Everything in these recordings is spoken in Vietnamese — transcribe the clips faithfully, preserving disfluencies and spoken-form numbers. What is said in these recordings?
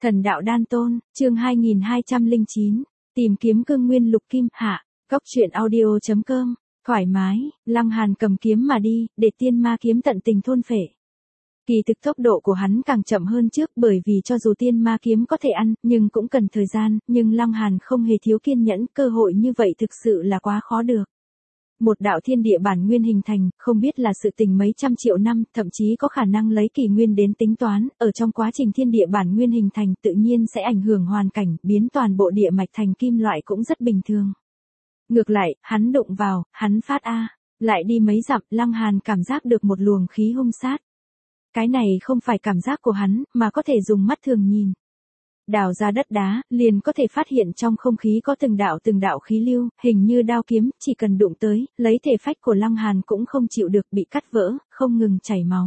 Thần đạo đan tôn, chương hai nghìn hai trăm lẻ chín, tìm kiếm cương nguyên lục kim, hạ, cốc truyện audio chấm com, thoải mái, Lăng Hàn cầm kiếm mà đi, để tiên ma kiếm tận tình thôn phệ. Kỳ thực tốc độ của hắn càng chậm hơn trước bởi vì cho dù tiên ma kiếm có thể ăn, nhưng cũng cần thời gian, nhưng Lăng Hàn không hề thiếu kiên nhẫn, cơ hội như vậy thực sự là quá khó được. Một đạo thiên địa bản nguyên hình thành, không biết là sự tình mấy trăm triệu năm, thậm chí có khả năng lấy kỷ nguyên đến tính toán, ở trong quá trình thiên địa bản nguyên hình thành tự nhiên sẽ ảnh hưởng hoàn cảnh, biến toàn bộ địa mạch thành kim loại cũng rất bình thường. Ngược lại, hắn đụng vào, hắn phát A, lại đi mấy dặm, Lăng Hàn cảm giác được một luồng khí hung sát. Cái này không phải cảm giác của hắn, mà có thể dùng mắt thường nhìn. Đào ra đất đá, liền có thể phát hiện trong không khí có từng đạo từng đạo khí lưu, hình như đao kiếm, chỉ cần đụng tới, lấy thể phách của Lăng Hàn cũng không chịu được bị cắt vỡ, không ngừng chảy máu.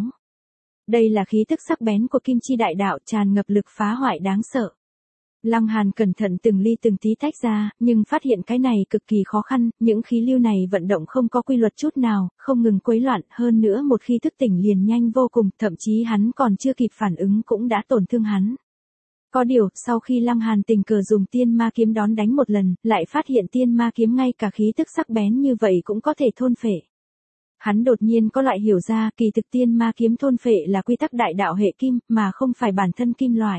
Đây là khí tức sắc bén của kim chi đại đạo tràn ngập lực phá hoại đáng sợ. Lăng Hàn cẩn thận từng ly từng tí tách ra, nhưng phát hiện cái này cực kỳ khó khăn, những khí lưu này vận động không có quy luật chút nào, không ngừng quấy loạn, hơn nữa một khi thức tỉnh liền nhanh vô cùng, thậm chí hắn còn chưa kịp phản ứng cũng đã tổn thương hắn. Có điều, sau khi Lăng Hàn tình cờ dùng tiên ma kiếm đón đánh một lần, lại phát hiện tiên ma kiếm ngay cả khí tức sắc bén như vậy cũng có thể thôn phệ. Hắn đột nhiên có loại hiểu ra, kỳ thực tiên ma kiếm thôn phệ là quy tắc đại đạo hệ kim, mà không phải bản thân kim loại.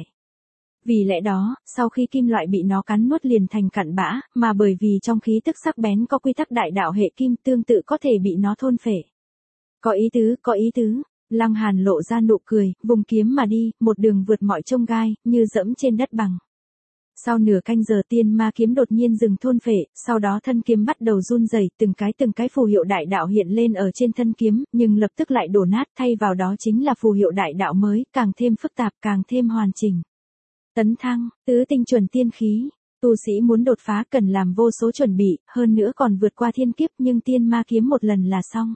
Vì lẽ đó, sau khi kim loại bị nó cắn nuốt liền thành cặn bã, mà bởi vì trong khí tức sắc bén có quy tắc đại đạo hệ kim tương tự có thể bị nó thôn phệ. Có ý tứ, có ý tứ. Lăng Hàn lộ ra nụ cười, vùng kiếm mà đi, một đường vượt mọi chông gai, như dẫm trên đất bằng. Sau nửa canh giờ tiên ma kiếm đột nhiên dừng thôn phệ, sau đó thân kiếm bắt đầu run rẩy, từng cái từng cái phù hiệu đại đạo hiện lên ở trên thân kiếm, nhưng lập tức lại đổ nát, thay vào đó chính là phù hiệu đại đạo mới, càng thêm phức tạp, càng thêm hoàn chỉnh. Tấn thăng, tứ tinh chuẩn tiên khí, tu sĩ muốn đột phá cần làm vô số chuẩn bị, hơn nữa còn vượt qua thiên kiếp, nhưng tiên ma kiếm một lần là xong.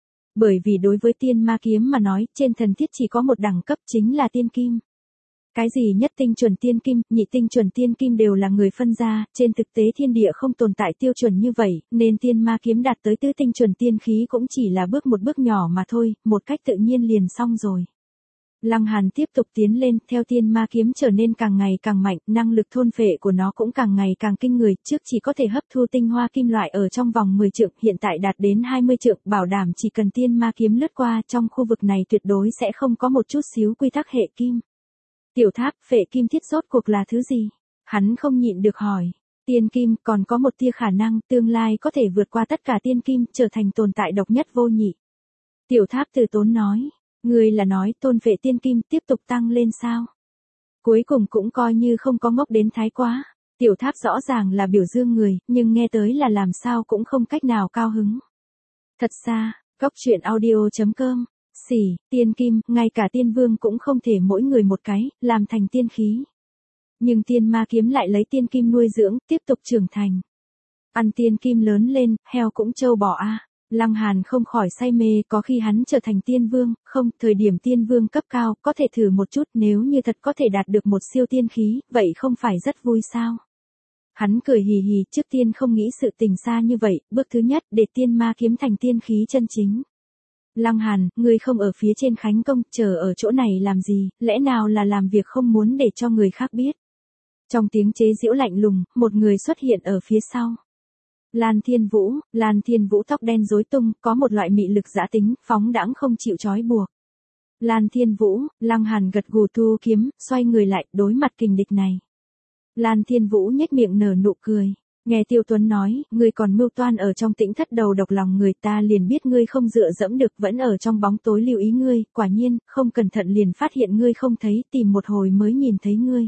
Bởi vì đối với tiên ma kiếm mà nói, trên thần thiết chỉ có một đẳng cấp chính là tiên kim. Cái gì nhất tinh chuẩn tiên kim, nhị tinh chuẩn tiên kim đều là người phân ra, trên thực tế thiên địa không tồn tại tiêu chuẩn như vậy, nên tiên ma kiếm đạt tới tứ tinh chuẩn tiên khí cũng chỉ là bước một bước nhỏ mà thôi, một cách tự nhiên liền xong rồi. Lăng Hàn tiếp tục tiến lên, theo tiên ma kiếm trở nên càng ngày càng mạnh, năng lực thôn phệ của nó cũng càng ngày càng kinh người, trước chỉ có thể hấp thu tinh hoa kim loại ở trong vòng mười trượng, hiện tại đạt đến hai mươi trượng, bảo đảm chỉ cần tiên ma kiếm lướt qua trong khu vực này tuyệt đối sẽ không có một chút xíu quy tắc hệ kim. Tiểu Tháp, phệ kim thiết rốt cuộc là thứ gì? Hắn không nhịn được hỏi. Tiên kim còn có một tia khả năng tương lai có thể vượt qua tất cả tiên kim, trở thành tồn tại độc nhất vô nhị. Tiểu Tháp từ tốn nói. Người là nói tôn phệ tiên kim tiếp tục tăng lên sao? Cuối cùng cũng coi như không có ngốc đến thái quá. Tiểu Tháp rõ ràng là biểu dương người, nhưng nghe tới là làm sao cũng không cách nào cao hứng. Thật xa, cốc truyện audio chấm com, xỉ, tiên kim, ngay cả tiên vương cũng không thể mỗi người một cái, làm thành tiên khí. Nhưng tiên ma kiếm lại lấy tiên kim nuôi dưỡng, tiếp tục trưởng thành. Ăn tiên kim lớn lên, heo cũng trâu bò a. À. Lăng Hàn không khỏi say mê, có khi hắn trở thành tiên vương, không, thời điểm tiên vương cấp cao, có thể thử một chút, nếu như thật có thể đạt được một siêu tiên khí, vậy không phải rất vui sao? Hắn cười hì hì, trước tiên không nghĩ sự tình xa như vậy, bước thứ nhất, để tiên ma kiếm thành tiên khí chân chính. Lăng Hàn, ngươi không ở phía trên khánh công, chờ ở chỗ này làm gì, lẽ nào là làm việc không muốn để cho người khác biết? Trong tiếng chế giễu lạnh lùng, một người xuất hiện ở phía sau. Lan Thiên Vũ, Lan Thiên Vũ tóc đen rối tung, có một loại mị lực dã tính, phóng đãng không chịu trói buộc. Lan Thiên Vũ, Lăng Hàn gật gù thu kiếm, xoay người lại, đối mặt kình địch này. Lan Thiên Vũ nhếch miệng nở nụ cười, nghe Tiêu Tuấn nói, ngươi còn mưu toan ở trong tĩnh thất đầu độc lòng người, ta liền biết ngươi không dựa dẫm được, vẫn ở trong bóng tối lưu ý ngươi, quả nhiên, không cẩn thận liền phát hiện ngươi không thấy, tìm một hồi mới nhìn thấy ngươi.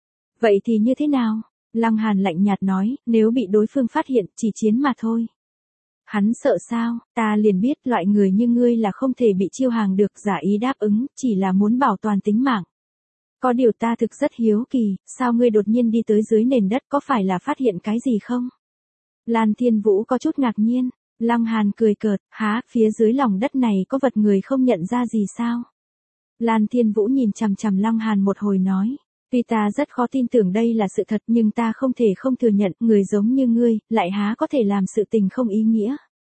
Vậy thì như thế nào? Lăng Hàn lạnh nhạt nói, nếu bị đối phương phát hiện, chỉ chiến mà thôi. Hắn sợ sao, ta liền biết loại người như ngươi là không thể bị chiêu hàng được, giả ý đáp ứng, chỉ là muốn bảo toàn tính mạng. Có điều ta thực rất hiếu kỳ, sao ngươi đột nhiên đi tới dưới nền đất, có phải là phát hiện cái gì không? Lan Thiên Vũ có chút ngạc nhiên, Lăng Hàn cười cợt, há, phía dưới lòng đất này có vật người không nhận ra gì sao? Lan Thiên Vũ nhìn chằm chằm Lăng Hàn một hồi nói. Tuy ta rất khó tin tưởng đây là sự thật nhưng ta không thể không thừa nhận, người giống như ngươi, lại há có thể làm sự tình không ý nghĩa.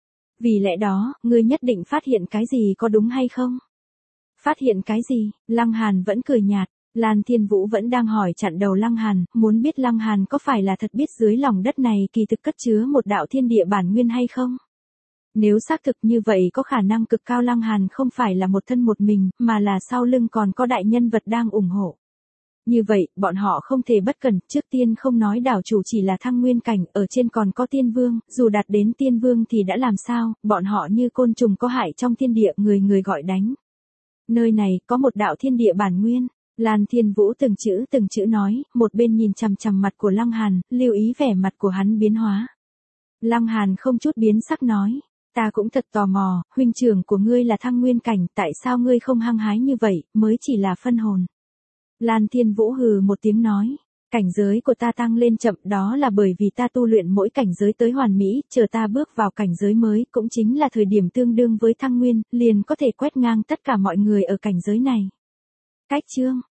Vì lẽ đó, ngươi nhất định phát hiện cái gì có đúng hay không? Phát hiện cái gì? Lăng Hàn vẫn cười nhạt, Lan Thiên Vũ vẫn đang hỏi chặn đầu Lăng Hàn, muốn biết Lăng Hàn có phải là thật biết dưới lòng đất này kỳ thực cất chứa một đạo thiên địa bản nguyên hay không? Nếu xác thực như vậy có khả năng cực cao Lăng Hàn không phải là một thân một mình, mà là sau lưng còn có đại nhân vật đang ủng hộ. Như vậy, bọn họ không thể bất cẩn, trước tiên không nói đảo chủ chỉ là thăng nguyên cảnh, ở trên còn có tiên vương, dù đạt đến tiên vương thì đã làm sao, bọn họ như côn trùng có hại trong thiên địa, người người gọi đánh. Nơi này, có một đạo thiên địa bản nguyên. Lan Thiên Vũ từng chữ từng chữ nói, một bên nhìn chằm chằm mặt của Lăng Hàn, lưu ý vẻ mặt của hắn biến hóa. Lăng Hàn không chút biến sắc nói, ta cũng thật tò mò, huynh trưởng của ngươi là thăng nguyên cảnh, tại sao ngươi không hăng hái như vậy, mới chỉ là phân hồn. Lan Thiên Vũ hừ một tiếng nói, cảnh giới của ta tăng lên chậm đó là bởi vì ta tu luyện mỗi cảnh giới tới hoàn mỹ, chờ ta bước vào cảnh giới mới, cũng chính là thời điểm tương đương với thăng nguyên, liền có thể quét ngang tất cả mọi người ở cảnh giới này. Cách chương